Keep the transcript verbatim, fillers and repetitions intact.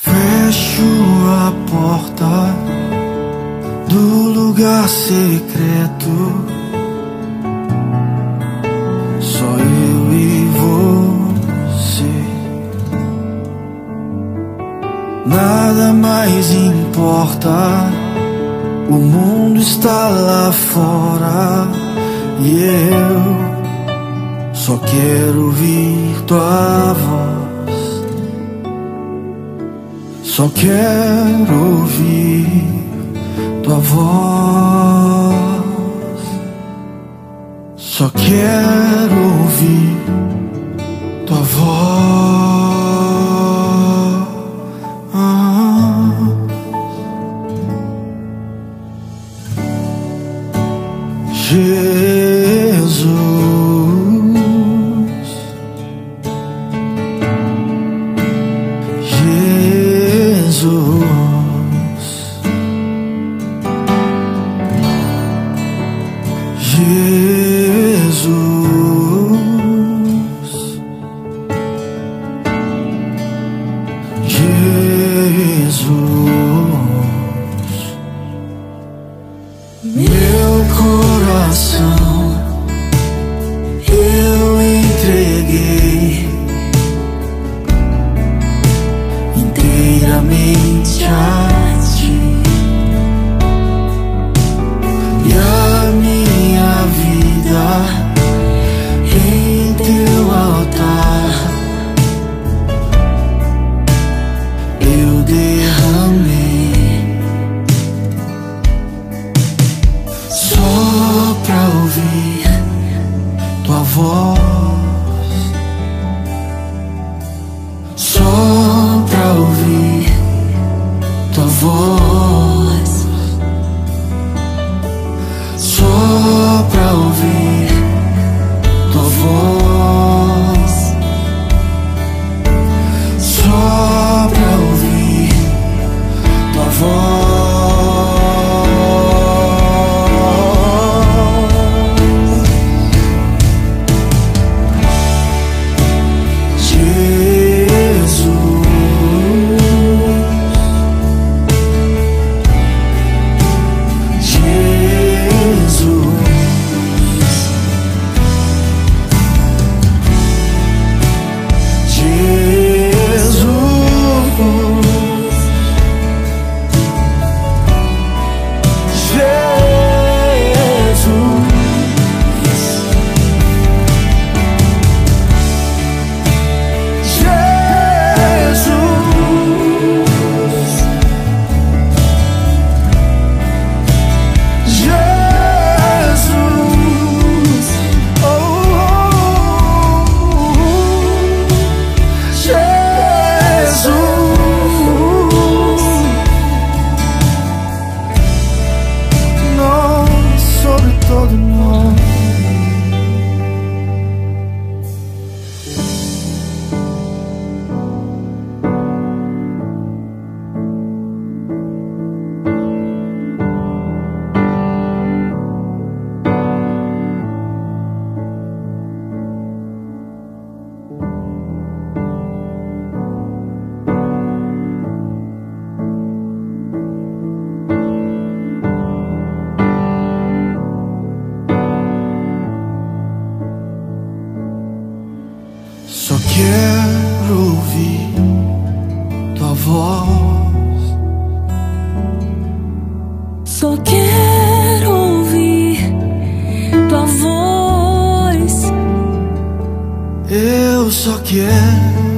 Fecho a porta do lugar secreto, só eu e você. Nada mais importa, o mundo está lá fora e eu só quero ouvir tua voz. Só quero ouvir tua voz. Só quero ouvir tua voz. Jesus, Jesus, Jesus, Jesus, meu coração eu entreguei inteiramente a ti, e a minha vida em teu altar eu derramei, só pra ouvir tua voz, só pra ouvir tua voz, só pra ouvir tua voz, só pra ouvir tua voz. Só quero ouvir tua voz, só quero ouvir tua voz. eu só quero